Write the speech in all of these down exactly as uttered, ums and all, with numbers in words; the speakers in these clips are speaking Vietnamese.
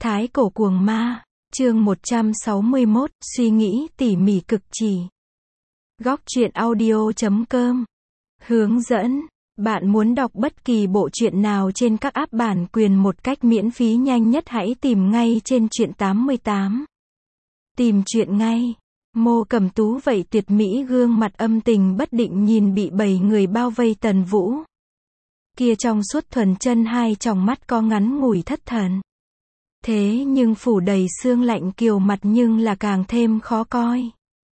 Thái cổ cuồng ma, chương một trăm sáu mươi mốt, suy nghĩ tỉ mỉ cực chỉ. Góc truyện audio chấm com. Hướng dẫn, bạn muốn đọc bất kỳ bộ truyện nào trên các app bản quyền một cách miễn phí nhanh nhất hãy tìm ngay trên truyện tám mươi tám. Tìm truyện ngay. Mô Cẩm Tú vậy tuyệt mỹ gương mặt âm tình bất định nhìn bị bảy người bao vây Tần Vũ. Kia trong suốt thuần chân hai tròng mắt có ngắn ngủi thất thần. Thế nhưng phủ đầy sương lạnh kiều mặt nhưng là càng thêm khó coi.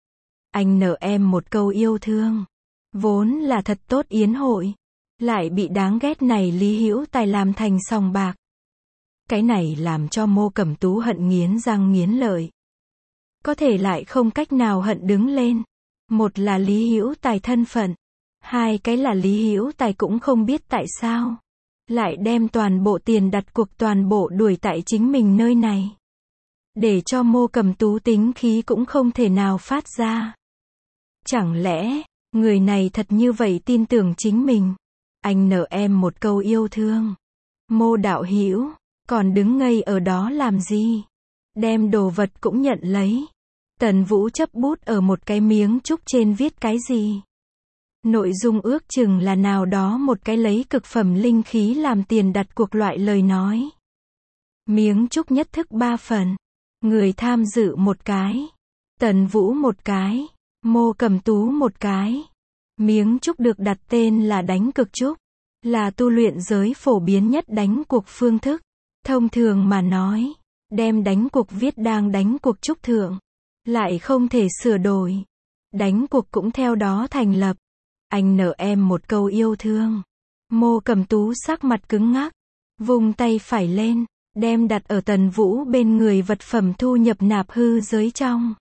Anh nợ em một câu yêu thương. Vốn là thật tốt yến hội. Lại bị đáng ghét này Lý Hữu Tài làm thành sòng bạc. Cái này làm cho Mô Cẩm Tú hận nghiến răng nghiến lợi. Có thể lại không cách nào hận đứng lên. Một là Lý Hữu Tài thân phận. Hai cái là Lý Hữu Tài cũng không biết tại sao. Lại đem toàn bộ tiền đặt cuộc toàn bộ đuổi tại chính mình nơi này. Để cho Mô Cẩm Tú tính khí cũng không thể nào phát ra. Chẳng lẽ, người này thật như vậy tin tưởng chính mình. Anh nợ em một câu yêu thương. Mô đạo hữu, còn đứng ngây ở đó làm gì? Đem đồ vật cũng nhận lấy. Tần Vũ chấp bút ở một cái miếng trúc trên viết cái gì? Nội dung ước chừng là nào đó một cái lấy cực phẩm linh khí làm tiền đặt cuộc loại lời nói. Miếng trúc nhất thức ba phần. Người tham dự một cái. Tần Vũ một cái. Mô Cẩm Tú một cái. Miếng trúc được đặt tên là đánh cực trúc. Là tu luyện giới phổ biến nhất đánh cuộc phương thức. Thông thường mà nói. Đem đánh cuộc viết đang đánh cuộc trúc thượng. Lại không thể sửa đổi. Đánh cuộc cũng theo đó thành lập. Anh nợ em một câu yêu thương. Mô Cẩm Tú sắc mặt cứng ngắc. Vùng tay phải lên. Đem đặt ở Tần Vũ bên người vật phẩm thu nhập nạp hư giới trong.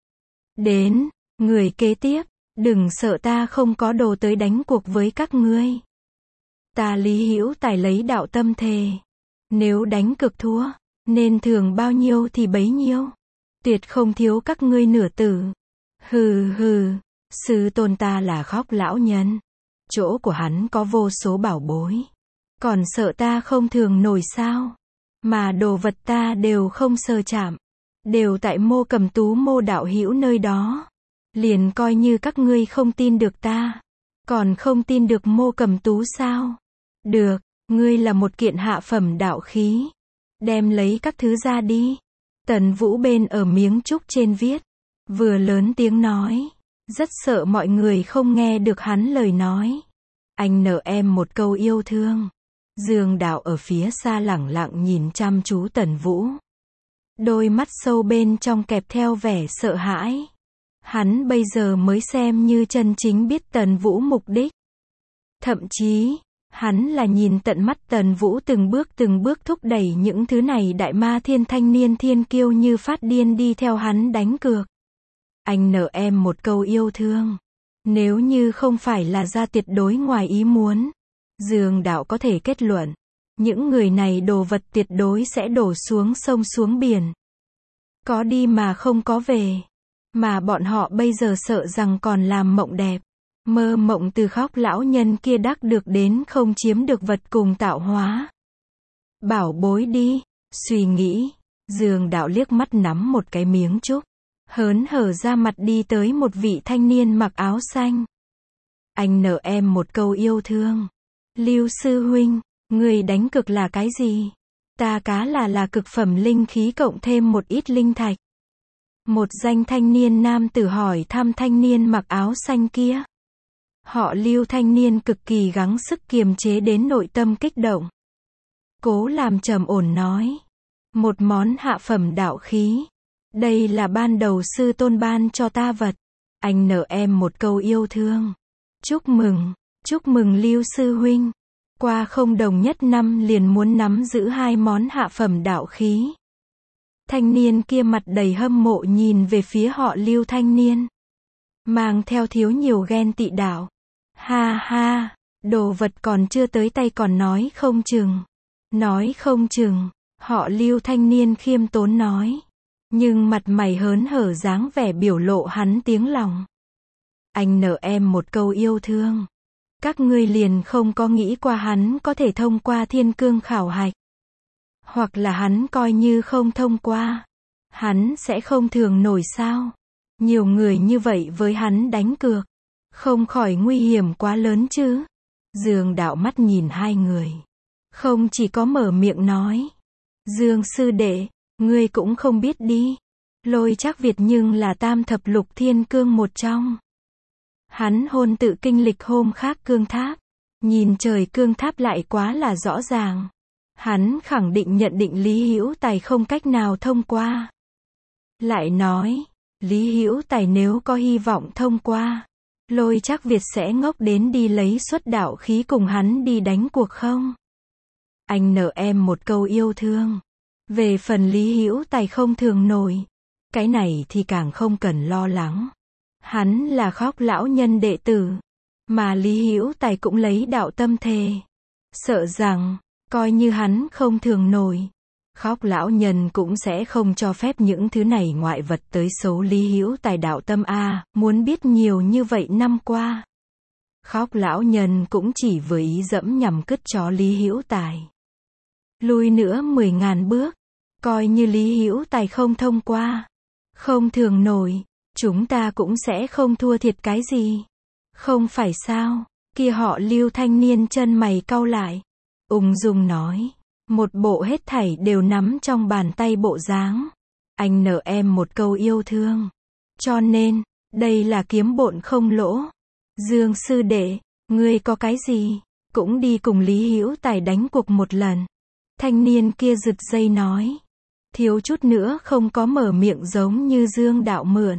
Đến. Người kế tiếp. Đừng sợ ta không có đồ tới đánh cuộc với các ngươi. Ta Lý Hữu Tài lấy đạo tâm thề. Nếu đánh cực thua. Nên thường bao nhiêu thì bấy nhiêu. Tuyệt không thiếu các ngươi nửa tử. Hừ hừ. Sư tôn ta là Khóc lão nhân. Chỗ của hắn có vô số bảo bối. Còn sợ ta không thường nổi sao. Mà đồ vật ta đều không sờ chạm. Đều tại Mô Cẩm Tú Mô đạo hữu nơi đó. Liền coi như các ngươi không tin được ta. Còn không tin được Mô Cẩm Tú sao? Được, ngươi là một kiện hạ phẩm đạo khí. Đem lấy các thứ ra đi. Tần Vũ bên ở miếng trúc trên viết. Vừa lớn tiếng nói. Rất sợ mọi người không nghe được hắn lời nói. Anh nợ em một câu yêu thương. Dương Đạo ở phía xa lẳng lặng nhìn chăm chú Tần Vũ. Đôi mắt sâu bên trong kẹp theo vẻ sợ hãi. Hắn bây giờ mới xem như chân chính biết Tần Vũ mục đích. Thậm chí, hắn là nhìn tận mắt Tần Vũ từng bước từng bước thúc đẩy những thứ này đại ma thiên thanh niên thiên kiêu như phát điên đi theo hắn đánh cược. Anh nợ em một câu yêu thương. Nếu như không phải là ra tuyệt đối ngoài ý muốn. Dương Đạo có thể kết luận. Những người này đồ vật tuyệt đối sẽ đổ xuống sông xuống biển. Có đi mà không có về. Mà bọn họ bây giờ sợ rằng còn làm mộng đẹp. Mơ mộng từ Khóc lão nhân kia đắc được đến không chiếm được vật cùng tạo hóa. Bảo bối đi. Suy nghĩ. Dương Đạo liếc mắt nắm một cái miếng trúc. Hớn hở ra mặt đi tới một vị thanh niên mặc áo xanh. Anh nợ em một câu yêu thương. Lưu sư huynh, người đánh cực là cái gì? Ta cá là là cực phẩm linh khí cộng thêm một ít linh thạch. Một danh thanh niên nam tử hỏi thăm thanh niên mặc áo xanh kia. Họ Lưu thanh niên cực kỳ gắng sức kiềm chế đến nội tâm kích động. Cố làm trầm ổn nói. Một món hạ phẩm đạo khí. Đây là ban đầu sư tôn ban cho ta vật. Anh nợ em một câu yêu thương. Chúc mừng, chúc mừng Lưu sư huynh. Qua không đồng nhất năm liền muốn nắm giữ hai món hạ phẩm đạo khí. Thanh niên kia mặt đầy hâm mộ nhìn về phía họ Lưu thanh niên. Mang theo thiếu nhiều ghen tị đạo. Ha ha, đồ vật còn chưa tới tay còn nói không chừng. Nói không chừng, họ Lưu thanh niên khiêm tốn nói. Nhưng mặt mày hớn hở dáng vẻ biểu lộ hắn tiếng lòng. Anh nợ em một câu yêu thương. Các ngươi liền không có nghĩ qua hắn có thể thông qua thiên cương khảo hạch. Hoặc là hắn coi như không thông qua. Hắn sẽ không thường nổi sao? Nhiều người như vậy với hắn đánh cược. Không khỏi nguy hiểm quá lớn chứ. Dương Đạo mắt nhìn hai người. Không chỉ có mở miệng nói. Dương sư đệ, ngươi cũng không biết đi. Lôi Trác Việt nhưng là tam thập lục thiên cương một trong. Hắn hôn tự kinh lịch hôm khác cương tháp. Nhìn trời cương tháp lại quá là rõ ràng. Hắn khẳng định nhận định Lý Hữu Tài không cách nào thông qua. Lại nói, Lý Hữu Tài nếu có hy vọng thông qua, Lôi Trác Việt sẽ ngốc đến đi lấy xuất đạo khí cùng hắn đi đánh cuộc không? Anh nợ em một câu yêu thương. Về phần Lý Hữu Tài không thường nổi, cái này thì càng không cần lo lắng. Hắn là Khóc lão nhân đệ tử, mà Lý Hữu Tài cũng lấy đạo tâm thề. Sợ rằng, coi như hắn không thường nổi, Khóc lão nhân cũng sẽ không cho phép những thứ này ngoại vật tới xấu Lý Hữu Tài đạo tâm a, muốn biết nhiều như vậy năm qua. Khóc lão nhân cũng chỉ với ý dẫm nhằm cứt chó Lý Hữu Tài. Lùi nữa mười ngàn bước, coi như Lý Hữu Tài không thông qua, không thường nổi, chúng ta cũng sẽ không thua thiệt cái gì. Không phải sao? Kia họ Lưu thanh niên chân mày cau lại, ung dung nói, một bộ hết thảy đều nắm trong bàn tay bộ dáng. Anh nợ em một câu yêu thương. Cho nên, đây là kiếm bộn không lỗ. Dương sư đệ, ngươi có cái gì, cũng đi cùng Lý Hữu Tài đánh cuộc một lần. Thanh niên kia giật dây nói. Thiếu chút nữa không có mở miệng giống như Dương Đạo mượn.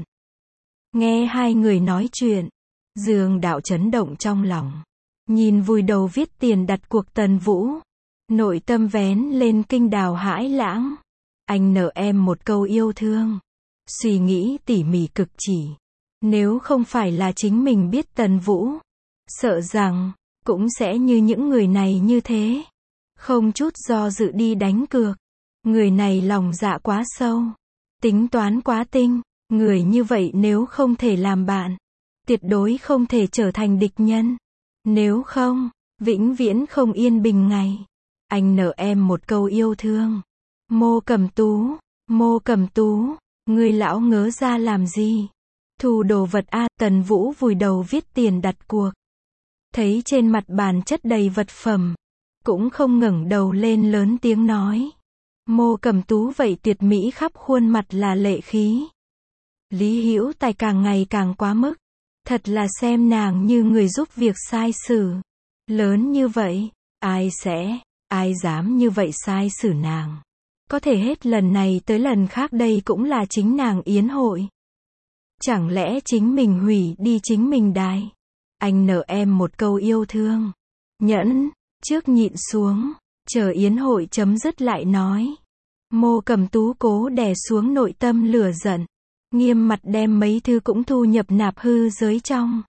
Nghe hai người nói chuyện, Dương Đạo chấn động trong lòng. Nhìn vùi đầu viết tiền đặt cuộc Tần Vũ. Nội tâm vén lên kinh đào hãi lãng. Anh nợ em một câu yêu thương. Suy nghĩ tỉ mỉ cực chỉ. Nếu không phải là chính mình biết Tần Vũ, sợ rằng, cũng sẽ như những người này như thế. Không chút do dự đi đánh cược. Người này lòng dạ quá sâu. Tính toán quá tinh. Người như vậy nếu không thể làm bạn, tuyệt đối không thể trở thành địch nhân. Nếu không, vĩnh viễn không yên bình ngày. Anh nợ em một câu yêu thương. Mô Cẩm Tú, Mô Cẩm Tú, ngươi lão ngớ ra làm gì? Thu đồ vật a. Tần Vũ vùi đầu viết tiền đặt cuộc. Thấy trên mặt bàn chất đầy vật phẩm, cũng không ngẩng đầu lên lớn tiếng nói. Mô Cẩm Tú vậy tuyệt mỹ khắp khuôn mặt là lệ khí. Lý Hữu Tài càng ngày càng quá mức. Thật là xem nàng như người giúp việc sai sử. Lớn như vậy, ai sẽ, ai dám như vậy sai xử nàng. Có thể hết lần này tới lần khác đây cũng là chính nàng yến hội. Chẳng lẽ chính mình hủy đi chính mình đài. Anh nợ em một câu yêu thương. Nhẫn, trước nhịn xuống, chờ yến hội chấm dứt lại nói. Mô Cẩm Tú cố đè xuống nội tâm lửa giận. Nghiêm mặt đem mấy thứ cũng thu nhập nạp hư giới trong.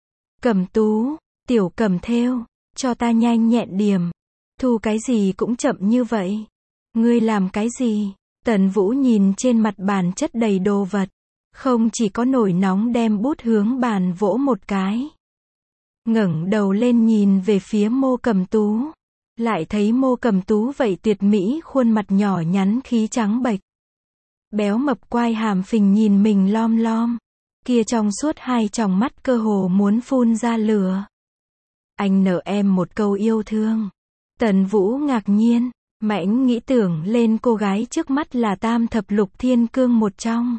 Cẩm Tú, tiểu Cẩm thêu, cho ta nhanh nhẹn điểm. Thu cái gì cũng chậm như vậy. Ngươi làm cái gì? Tần Vũ nhìn trên mặt bàn chất đầy đồ vật. Không chỉ có nổi nóng đem bút hướng bàn vỗ một cái. Ngẩng đầu lên nhìn về phía Mô Cẩm Tú. Lại thấy Mô Cẩm Tú vậy tuyệt mỹ khuôn mặt nhỏ nhắn khí trắng bệch. Béo mập quai hàm phình nhìn mình lom lom. Kia trong suốt hai tròng mắt cơ hồ muốn phun ra lửa. Anh nợ em một câu yêu thương. Tần Vũ ngạc nhiên, mãnh nghĩ tưởng lên cô gái trước mắt là tam thập lục thiên cương một trong.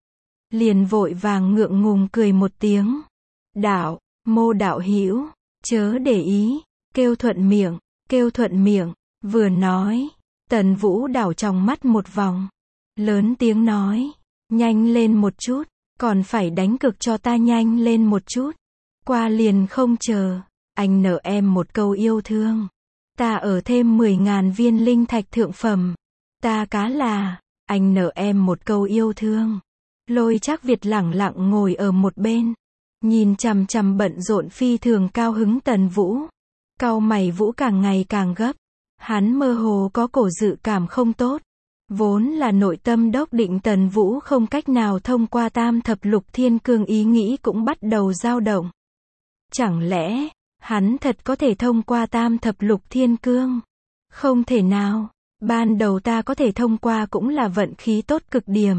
Liền vội vàng ngượng ngùng cười một tiếng. Đạo, Mô đạo hữu, chớ để ý, kêu thuận miệng, kêu thuận miệng, vừa nói, Tần Vũ đảo trong mắt một vòng. Lớn tiếng nói, nhanh lên một chút, còn phải đánh cực cho ta nhanh lên một chút. Qua liền không chờ, anh nợ em một câu yêu thương. Ta ở thêm mười ngàn viên linh thạch thượng phẩm. Ta cá là, anh nợ em một câu yêu thương. Lôi Trác Việt lẳng lặng ngồi ở một bên. Nhìn chằm chằm bận rộn phi thường cao hứng Tần Vũ. Cau mày Vũ càng ngày càng gấp. Hắn mơ hồ có cổ dự cảm không tốt. Vốn là nội tâm đốc định Tần Vũ không cách nào thông qua tam thập lục thiên cương ý nghĩ cũng bắt đầu dao động. Chẳng lẽ, hắn thật có thể thông qua tam thập lục thiên cương? Không thể nào. Ban đầu ta có thể thông qua cũng là vận khí tốt cực điểm.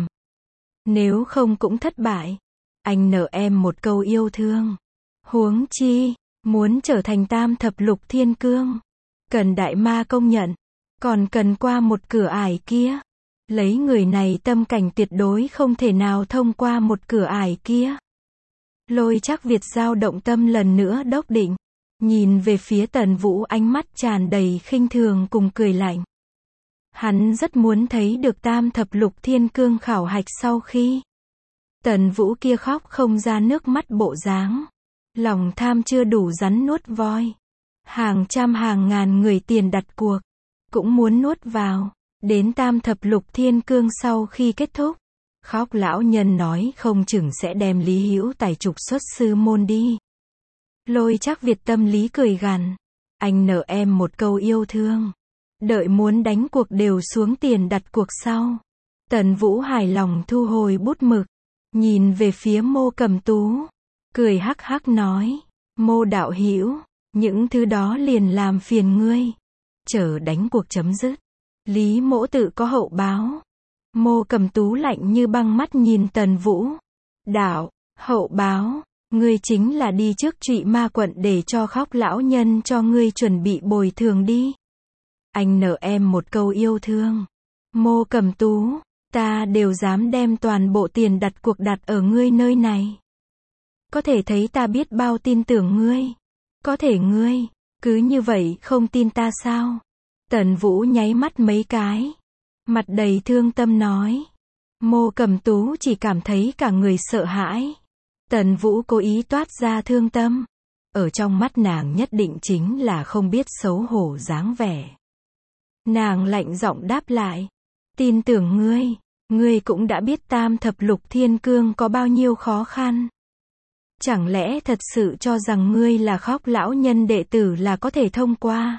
Nếu không cũng thất bại. Anh nợ em một câu yêu thương. Huống chi, muốn trở thành tam thập lục thiên cương. Cần đại ma công nhận. Còn cần qua một cửa ải kia. Lấy người này tâm cảnh tuyệt đối không thể nào thông qua một cửa ải kia. Lôi Trác Việt dao động tâm lần nữa đốc định. Nhìn về phía Tần Vũ ánh mắt tràn đầy khinh thường cùng cười lạnh. Hắn rất muốn thấy được tam thập lục thiên cương khảo hạch sau khi Tần Vũ kia khóc không ra nước mắt bộ dáng. Lòng tham chưa đủ rắn nuốt voi. Hàng trăm hàng ngàn người tiền đặt cuộc. Cũng muốn nuốt vào. Đến tam thập lục thiên cương sau khi kết thúc. Khóc lão nhân nói không chừng sẽ đem Lý Hữu Tài trục xuất sư môn đi. Lôi Trác Việt tâm lý cười gằn. Anh nợ em một câu yêu thương. Đợi muốn đánh cuộc đều xuống tiền đặt cuộc sau. Tần Vũ hài lòng thu hồi bút mực. Nhìn về phía Mô Cầm Tú. Cười hắc hắc nói. Mô đạo hữu, những thứ đó liền làm phiền ngươi. Chờ đánh cuộc chấm dứt. Lý mỗ tự có hậu báo. Mô Cầm Tú lạnh như băng mắt nhìn Tần Vũ. Đạo, hậu báo, ngươi chính là đi trước Trụy Ma quận để cho Khóc lão nhân cho ngươi chuẩn bị bồi thường đi. Anh nợ em một câu yêu thương. Mô Cầm Tú, ta đều dám đem toàn bộ tiền đặt cuộc đặt ở ngươi nơi này. Có thể thấy ta biết bao tin tưởng ngươi. Có thể ngươi, cứ như vậy không tin ta sao? Tần Vũ nháy mắt mấy cái. Mặt đầy thương tâm nói. Mô Cầm Tú chỉ cảm thấy cả người sợ hãi. Tần Vũ cố ý toát ra thương tâm. Ở trong mắt nàng nhất định chính là không biết xấu hổ dáng vẻ. Nàng lạnh giọng đáp lại. Tin tưởng ngươi, ngươi cũng đã biết tam thập lục thiên cương có bao nhiêu khó khăn. Chẳng lẽ thật sự cho rằng ngươi là Khóc lão nhân đệ tử là có thể thông qua?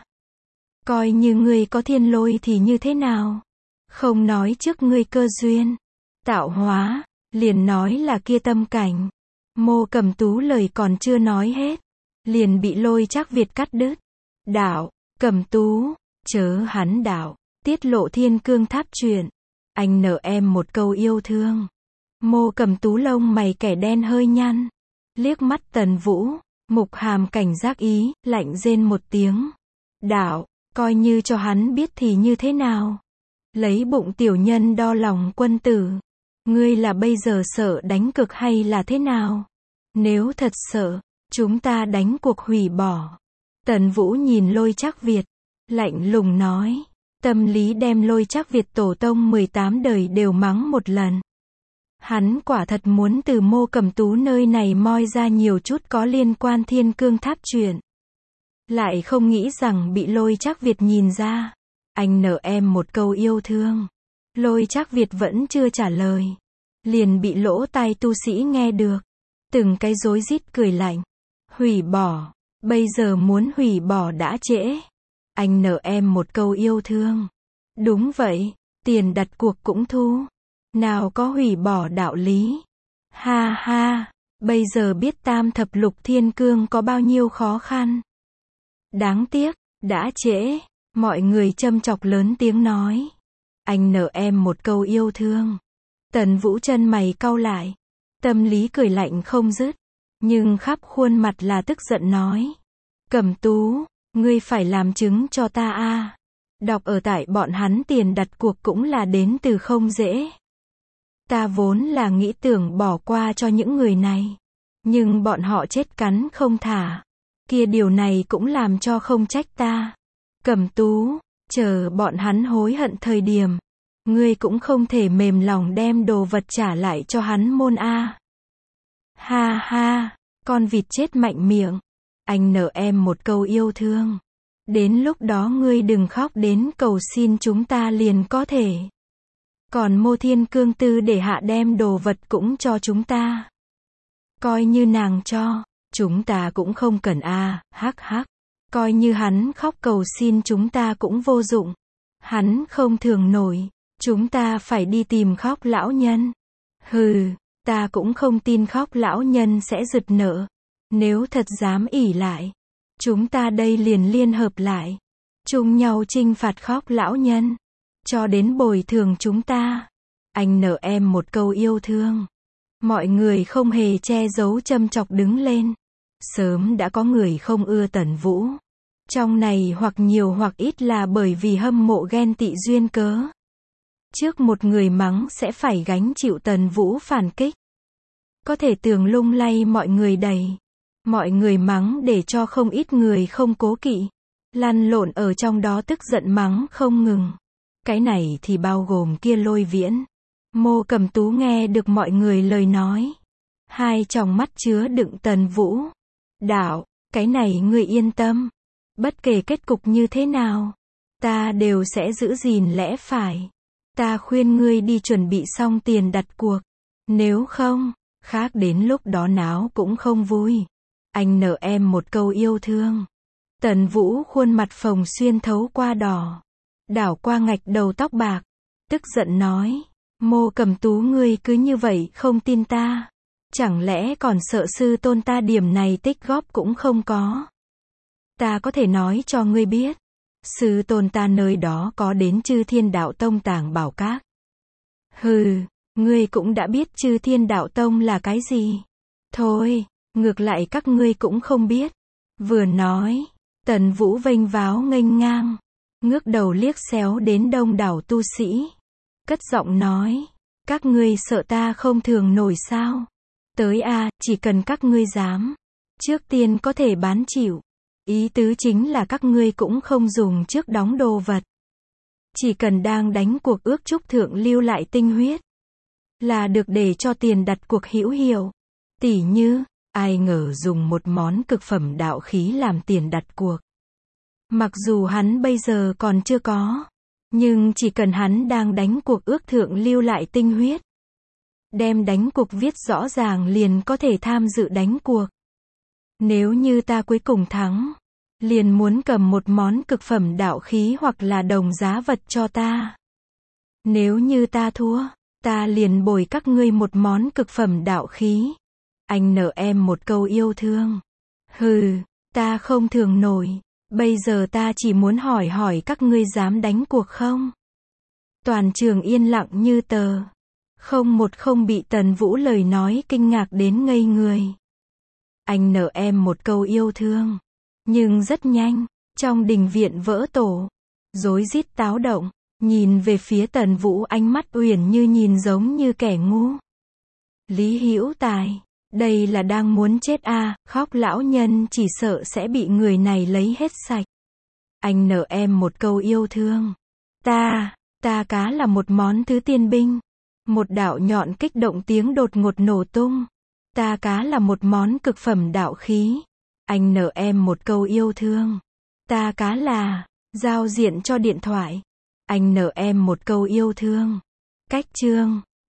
Coi như ngươi có thiên lôi thì như thế nào? Không nói trước ngươi cơ duyên, tạo hóa, liền nói là kia tâm cảnh. Mô Cầm Tú lời còn chưa nói hết, liền bị Lôi Trác Việt cắt đứt. Đạo, Cầm Tú, chớ hắn đạo, tiết lộ thiên cương tháp chuyện. Anh nợ em một câu yêu thương. Mô Cầm Tú lông mày kẻ đen hơi nhăn. Liếc mắt Tần Vũ, mục hàm cảnh giác ý, lạnh rên một tiếng. Đạo, coi như cho hắn biết thì như thế nào? Lấy bụng tiểu nhân đo lòng quân tử. Ngươi là bây giờ sợ đánh cực hay là thế nào? Nếu thật sợ, chúng ta đánh cuộc hủy bỏ. Tần Vũ nhìn Lôi Trác Việt, lạnh lùng nói. Tâm lý đem Lôi Trác Việt tổ tông mười tám đời đều mắng một lần. Hắn quả thật muốn từ Mô Cầm Tú nơi này moi ra nhiều chút có liên quan thiên cương tháp chuyện. Lại không nghĩ rằng bị Lôi Trác Việt nhìn ra. Anh nợ em một câu yêu thương. Lôi Trác Việt vẫn chưa trả lời. Liền bị lỗ tai tu sĩ nghe được. Từng cái rối rít cười lạnh. Hủy bỏ. Bây giờ muốn hủy bỏ đã trễ. Anh nợ em một câu yêu thương. Đúng vậy. Tiền đặt cuộc cũng thu. Nào có hủy bỏ đạo lý. Ha ha. Bây giờ biết tam thập lục thiên cương có bao nhiêu khó khăn. Đáng tiếc. Đã trễ. Mọi người châm chọc lớn tiếng nói. Anh nợ em một câu yêu thương. Tần Vũ chân mày cau lại. Tâm lý cười lạnh không dứt. Nhưng khắp khuôn mặt là tức giận nói. Cầm Tú, ngươi phải làm chứng cho ta a. Đọc ở tại bọn hắn tiền đặt cuộc cũng là đến từ không dễ. Ta vốn là nghĩ tưởng bỏ qua cho những người này. Nhưng bọn họ chết cắn không thả. Kia điều này cũng làm cho không trách ta. Cầm Tú, chờ bọn hắn hối hận thời điểm. Ngươi cũng không thể mềm lòng đem đồ vật trả lại cho hắn môn a. Ha ha, con vịt chết mạnh miệng. Anh nợ em một câu yêu thương. Đến lúc đó ngươi đừng khóc đến cầu xin chúng ta liền có thể. Còn Mô Thiên Cương Tư để hạ đem đồ vật cũng cho chúng ta. Coi như nàng cho, chúng ta cũng không cần a, hắc hắc. Coi như hắn khóc cầu xin chúng ta cũng vô dụng. Hắn không thường nổi. Chúng ta phải đi tìm Khóc lão nhân. Hừ, ta cũng không tin Khóc lão nhân sẽ giật nợ. Nếu thật dám ỷ lại, chúng ta đây liền liên hợp lại. Chung nhau chinh phạt Khóc lão nhân. cho đến bồi thường chúng ta. Anh nợ em một câu yêu thương. Mọi người không hề che giấu châm chọc đứng lên. Sớm đã có người không ưa Tần Vũ. Trong này hoặc nhiều hoặc ít là bởi vì hâm mộ ghen tị duyên cớ. Trước một người mắng sẽ phải gánh chịu Tần Vũ phản kích. Có thể tường lung lay mọi người đầy. Mọi người mắng để cho không ít người không cố kỵ. Lăn lộn ở trong đó tức giận mắng không ngừng. Cái này thì bao gồm kia Lôi Viễn. Mộ Cẩm Tú nghe được mọi người lời nói. Hai tròng mắt chứa đựng Tần Vũ. Đạo, cái này ngươi yên tâm. Bất kể kết cục như thế nào, ta đều sẽ giữ gìn lẽ phải. Ta khuyên ngươi đi chuẩn bị xong tiền đặt cuộc. Nếu không, khác đến lúc đó náo cũng không vui. Anh nợ em một câu yêu thương. Tần Vũ khuôn mặt phồng xuyên thấu qua đỏ. Đảo qua ngạch đầu tóc bạc. Tức giận nói. Mộ Cẩm Tú ngươi cứ như vậy không tin ta. Chẳng lẽ còn sợ sư tôn ta điểm này tích góp cũng không có. Ta có thể nói cho ngươi biết. Sư tôn ta nơi đó có đến Chư Thiên Đạo Tông tàng bảo các. Hừ, ngươi cũng đã biết Chư Thiên Đạo Tông là cái gì. Thôi, ngược lại các ngươi cũng không biết. Vừa nói, Tần Vũ vênh váo nghênh ngang. Ngước đầu liếc xéo đến đông đảo tu sĩ. Cất giọng nói. Các ngươi sợ ta không thường nổi sao. Tới a, chỉ cần các ngươi dám. Trước tiên có thể bán chịu. Ý tứ chính là các ngươi cũng không dùng trước đóng đồ vật. Chỉ cần đang đánh cuộc ước chúc thượng lưu lại tinh huyết. Là được để cho tiền đặt cuộc hữu hiệu. Tỉ như, ai ngờ dùng một món cực phẩm đạo khí làm tiền đặt cuộc. Mặc dù hắn bây giờ còn chưa có. Nhưng chỉ cần hắn đang đánh cuộc ước thượng lưu lại tinh huyết. Đem đánh cuộc viết rõ ràng liền có thể tham dự đánh cuộc. Nếu như ta cuối cùng thắng, liền muốn cầm một món cực phẩm đạo khí hoặc là đồng giá vật cho ta. Nếu như ta thua, ta liền bồi các ngươi một món cực phẩm đạo khí. Anh nợ em một câu yêu thương. Hừ, ta không thường nổi. Bây giờ ta chỉ muốn hỏi hỏi các ngươi dám đánh cuộc không? Toàn trường yên lặng như tờ. Không một không bị Tần Vũ lời nói kinh ngạc đến ngây người. Anh nợ em một câu yêu thương. Nhưng rất nhanh, trong đình viện vỡ tổ. Rối rít táo động, nhìn về phía Tần Vũ ánh mắt uyển như nhìn giống như kẻ ngu. Lý Hữu Tài, đây là đang muốn chết a, à, khóc lão nhân chỉ sợ sẽ bị người này lấy hết sạch. Anh nợ em một câu yêu thương. Ta, ta cá là một món thứ tiên binh. Một đạo nhọn kích động tiếng đột ngột nổ tung. Ta cá là một món cực phẩm đạo khí. Anh nợ em một câu yêu thương. Ta cá là, giao diện cho điện thoại. Anh nợ em một câu yêu thương. Cách chương.